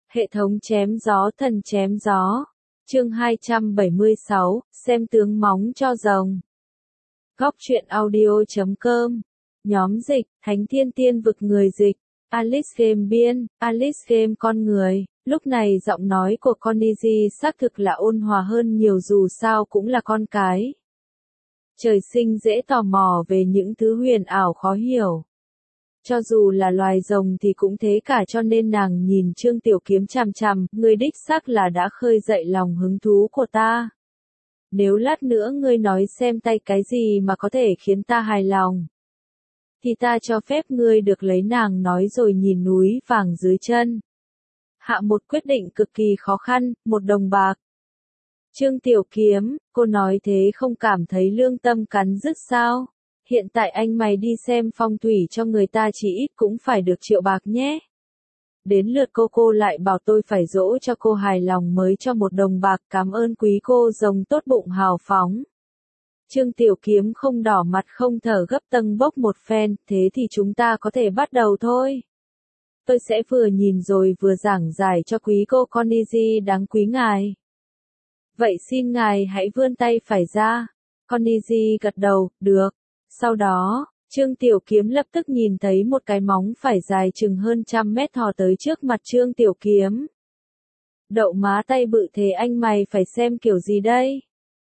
Hệ thống chém gió thần chém gió. Chương 276, xem tướng móng cho rồng. Góc truyện audio.com. Nhóm dịch, Thánh Thiên Tiên vực người dịch. Alice Game biên, Alice Game con người. Lúc này giọng nói của Konnichi xác thực là ôn hòa hơn nhiều, dù sao cũng là con cái. Trời sinh dễ tò mò về những thứ huyền ảo khó hiểu. Cho dù là loài rồng thì cũng thế cả, cho nên nàng nhìn Trương Tiểu Kiếm chằm chằm, ngươi đích xác là đã khơi dậy lòng hứng thú của ta. Nếu lát nữa ngươi nói xem tay cái gì mà có thể khiến ta hài lòng, thì ta cho phép ngươi được lấy. Nàng nói rồi nhìn núi vàng dưới chân. Hạ một quyết định cực kỳ khó khăn, 1 đồng bạc. Trương Tiểu Kiếm, cô nói thế không cảm thấy lương tâm cắn rứt sao? Hiện tại anh mày đi xem phong thủy cho người ta chỉ ít cũng phải được 1 triệu bạc nhé. Đến lượt cô lại bảo tôi phải dỗ cho cô hài lòng mới cho 1 đồng bạc, cảm ơn quý cô rồng tốt bụng hào phóng. Trương Tiểu Kiếm không đỏ mặt không thở gấp tâng bốc một phen, thế thì chúng ta có thể bắt đầu thôi. Tôi sẽ vừa nhìn rồi vừa giảng giải cho quý cô Konnichi đáng quý ngài. Vậy xin ngài hãy vươn tay phải ra. Konnichi gật đầu, được. Sau đó, Trương Tiểu Kiếm lập tức nhìn thấy một cái móng phải dài chừng hơn 100 mét thò tới trước mặt Trương Tiểu Kiếm. Đậu má tay bự thế anh mày phải xem kiểu gì đây?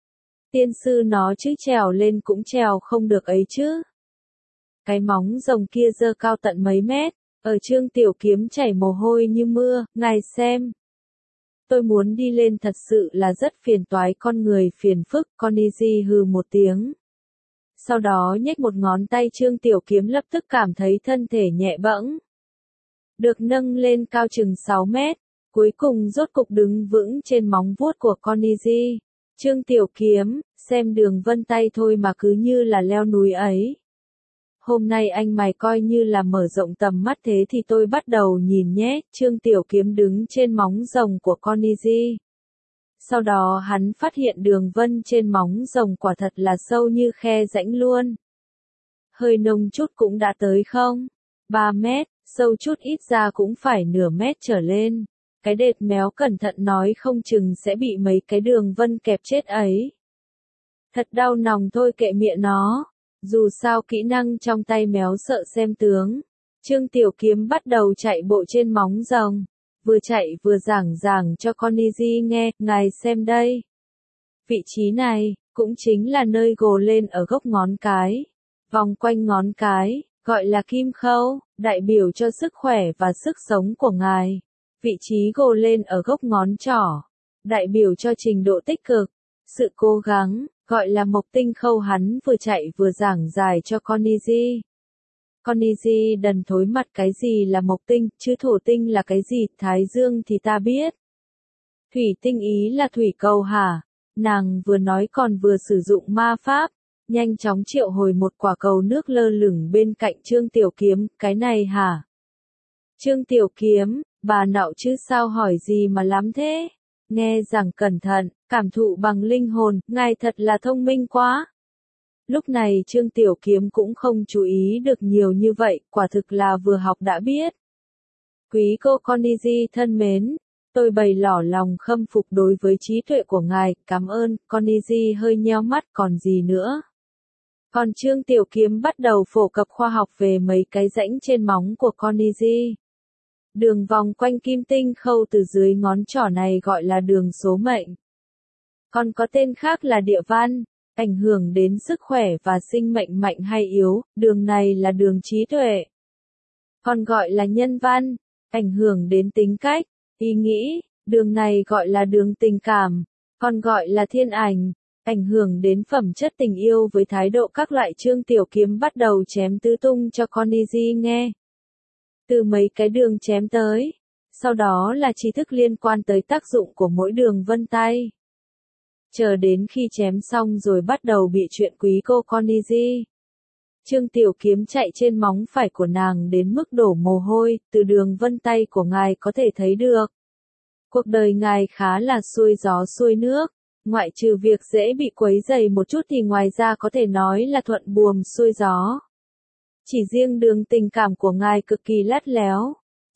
Tiên sư nó chứ trèo lên cũng trèo không được ấy chứ. Cái móng rồng kia giơ cao tận mấy mét, ở Trương Tiểu Kiếm chảy mồ hôi như mưa, ngài xem. Tôi muốn đi lên thật sự là rất phiền toái, con người phiền phức. Konnichi hừ một tiếng. Sau đó nhếch một ngón tay, Trương Tiểu Kiếm lập tức cảm thấy thân thể nhẹ bẫng. Được nâng lên cao chừng 6 mét, cuối cùng rốt cục đứng vững trên móng vuốt của Konnichi. Trương Tiểu Kiếm, xem đường vân tay thôi mà cứ như là leo núi ấy. Hôm nay anh mày coi như là mở rộng tầm mắt, thế thì tôi bắt đầu nhìn nhé. Trương Tiểu Kiếm đứng trên móng rồng của Konnichi. Sau đó hắn phát hiện đường vân trên móng rồng quả thật là sâu như khe rãnh luôn. Hơi nông chút cũng đã tới không? 3 mét, sâu chút ít ra cũng phải nửa mét trở lên. Cái đệt méo cẩn thận nói không chừng sẽ bị mấy cái đường vân kẹp chết ấy. Thật đau nòng, thôi kệ miệng nó. Dù sao kỹ năng trong tay méo sợ xem tướng. Trương Tiểu Kiếm bắt đầu chạy bộ trên móng rồng. Vừa chạy vừa giảng cho Konnichi nghe, ngài xem đây. Vị trí này, cũng chính là nơi gồ lên ở gốc ngón cái. Vòng quanh ngón cái, gọi là kim khâu, đại biểu cho sức khỏe và sức sống của ngài. Vị trí gồ lên ở gốc ngón trỏ, đại biểu cho trình độ tích cực, sự cố gắng, gọi là mộc tinh khâu. Hắn vừa chạy vừa giảng giải cho Konnichi. Konnichi đần thối mặt, cái gì là mộc tinh, chứ thổ tinh là cái gì? Thái dương thì ta biết. Thủy tinh ý là thủy cầu hả? Nàng vừa nói còn vừa sử dụng ma pháp, nhanh chóng triệu hồi một quả cầu nước lơ lửng bên cạnh Trương Tiểu Kiếm, cái này hả? Trương Tiểu Kiếm, bà nạo chứ sao hỏi gì mà lắm thế? Nghe rằng cẩn thận, cảm thụ bằng linh hồn, ngài thật là thông minh quá. Lúc này Trương Tiểu Kiếm cũng không chú ý được nhiều như vậy, quả thực là vừa học đã biết. Quý cô Konnichi thân mến, tôi bày tỏ lòng khâm phục đối với trí tuệ của ngài, cảm ơn. Konnichi hơi nheo mắt, còn gì nữa? Còn Trương Tiểu Kiếm bắt đầu phổ cập khoa học về mấy cái rãnh trên móng của Konnichi. Đường vòng quanh kim tinh khâu từ dưới ngón trỏ này gọi là đường số mệnh. Còn có tên khác là địa văn, ảnh hưởng đến sức khỏe và sinh mệnh mạnh hay yếu. Đường này là đường trí tuệ. Còn gọi là nhân văn, ảnh hưởng đến tính cách, ý nghĩ. Đường này gọi là đường tình cảm, còn gọi là thiên ảnh, ảnh hưởng đến phẩm chất tình yêu với thái độ các loại. Trương Tiểu Kiếm bắt đầu chém tứ tung cho Konnichi nghe. Từ mấy cái đường chém tới, sau đó là tri thức liên quan tới tác dụng của mỗi đường vân tay. Chờ đến khi chém xong rồi bắt đầu bị chuyện quý cô Konnichi. Trương Tiểu Kiếm chạy trên móng phải của nàng đến mức đổ mồ hôi, từ đường vân tay của ngài có thể thấy được. Cuộc đời ngài khá là xuôi gió xuôi nước, ngoại trừ việc dễ bị quấy rầy một chút thì ngoài ra có thể nói là thuận buồm xuôi gió. Chỉ riêng đường tình cảm của ngài cực kỳ lắt léo.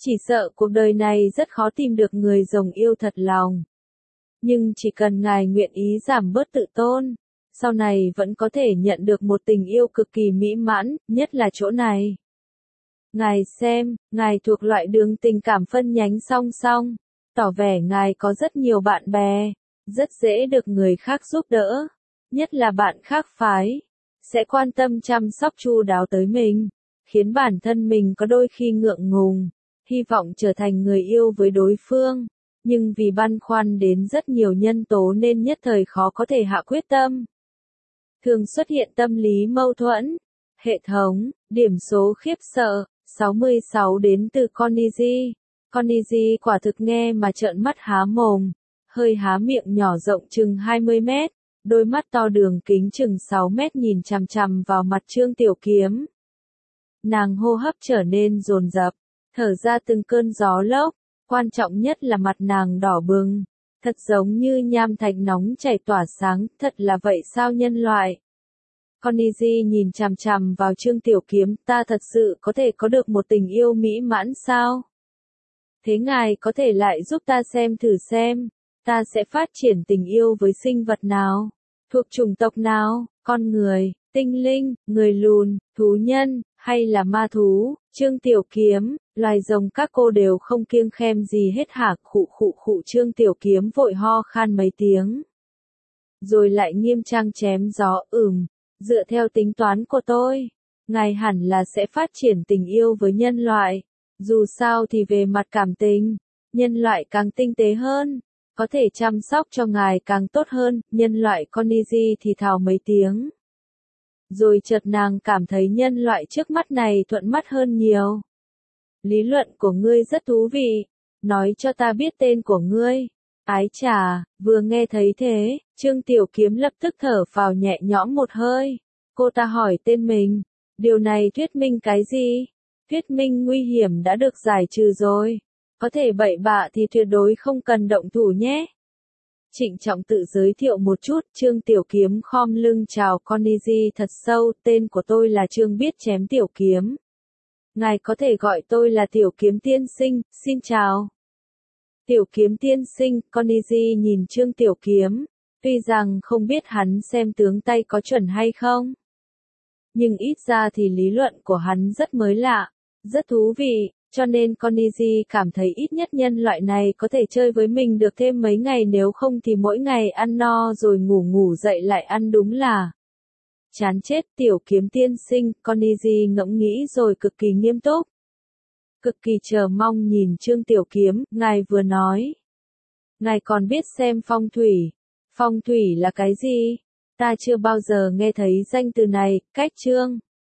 Chỉ sợ cuộc đời này rất khó tìm được người rồng yêu thật lòng. Nhưng chỉ cần ngài nguyện ý giảm bớt tự tôn, sau này vẫn có thể nhận được một tình yêu cực kỳ mỹ mãn, nhất là chỗ này. Ngài xem, ngài thuộc loại đường tình cảm phân nhánh song song, tỏ vẻ ngài có rất nhiều bạn bè, rất dễ được người khác giúp đỡ, nhất là bạn khác phái, sẽ quan tâm chăm sóc chu đáo tới mình, khiến bản thân mình có đôi khi ngượng ngùng, hy vọng trở thành người yêu với đối phương, nhưng vì băn khoăn đến rất nhiều nhân tố nên nhất thời khó có thể hạ quyết tâm. Thường xuất hiện tâm lý mâu thuẫn. Hệ thống, điểm số khiếp sợ, 66 đến từ Connie G. Connie G quả thực nghe mà trợn mắt há mồm, hơi há miệng nhỏ rộng chừng 20 mét, đôi mắt to đường kính chừng 6 mét nhìn chằm chằm vào mặt Trương Tiểu Kiếm. Nàng hô hấp trở nên dồn dập, thở ra từng cơn gió lốc, quan trọng nhất là mặt nàng đỏ bừng, thật giống như nham thạch nóng chảy tỏa sáng, thật là vậy sao nhân loại? Connie G nhìn chằm chằm vào Trương Tiểu Kiếm, ta thật sự có thể có được một tình yêu mỹ mãn sao? Thế ngài có thể lại giúp ta xem thử xem, ta sẽ phát triển tình yêu với sinh vật nào? Thuộc chủng tộc nào? Con người, tinh linh, người lùn, thú nhân, hay là ma thú? Trương Tiểu Kiếm, loài rồng các cô đều không kiêng khem gì hết hả? Khụ khụ khụ. Trương Tiểu Kiếm vội ho khan mấy tiếng. Rồi lại nghiêm trang chém gió, dựa theo tính toán của tôi, ngài hẳn là sẽ phát triển tình yêu với nhân loại. Dù sao thì về mặt cảm tình, nhân loại càng tinh tế hơn, có thể chăm sóc cho ngài càng tốt hơn. Nhân loại Connie G thì thào mấy tiếng. Rồi chợt nàng cảm thấy nhân loại trước mắt này thuận mắt hơn nhiều. Lý luận của ngươi rất thú vị, nói cho ta biết tên của ngươi. Ái chà, vừa nghe thấy thế, Trương Tiểu Kiếm lập tức thở phào nhẹ nhõm một hơi. Cô ta hỏi tên mình, điều này thuyết minh cái gì? Thuyết minh nguy hiểm đã được giải trừ rồi. Có thể bậy bạ thì tuyệt đối không cần động thủ nhé. Trịnh trọng tự giới thiệu một chút, Trương Tiểu Kiếm khom lưng chào Connie G thật sâu, tên của tôi là Trương Biết Chém Tiểu Kiếm. Ngài có thể gọi tôi là Tiểu Kiếm tiên sinh, xin chào. Tiểu Kiếm tiên sinh, Connie G nhìn Trương Tiểu Kiếm, tuy rằng không biết hắn xem tướng tay có chuẩn hay không. Nhưng ít ra thì lý luận của hắn rất mới lạ, rất thú vị, cho nên Connie G cảm thấy ít nhất nhân loại này có thể chơi với mình được thêm mấy ngày, nếu không thì mỗi ngày ăn no rồi ngủ ngủ dậy lại ăn đúng là chán chết. Tiểu Kiếm tiên sinh, Connie G ngẫm nghĩ rồi cực kỳ nghiêm túc. Cực kỳ chờ mong nhìn Trương Tiểu Kiếm, ngài vừa nói. Ngài còn biết xem phong thủy. Phong thủy là cái gì? Ta chưa bao giờ nghe thấy danh từ này. Cách Trương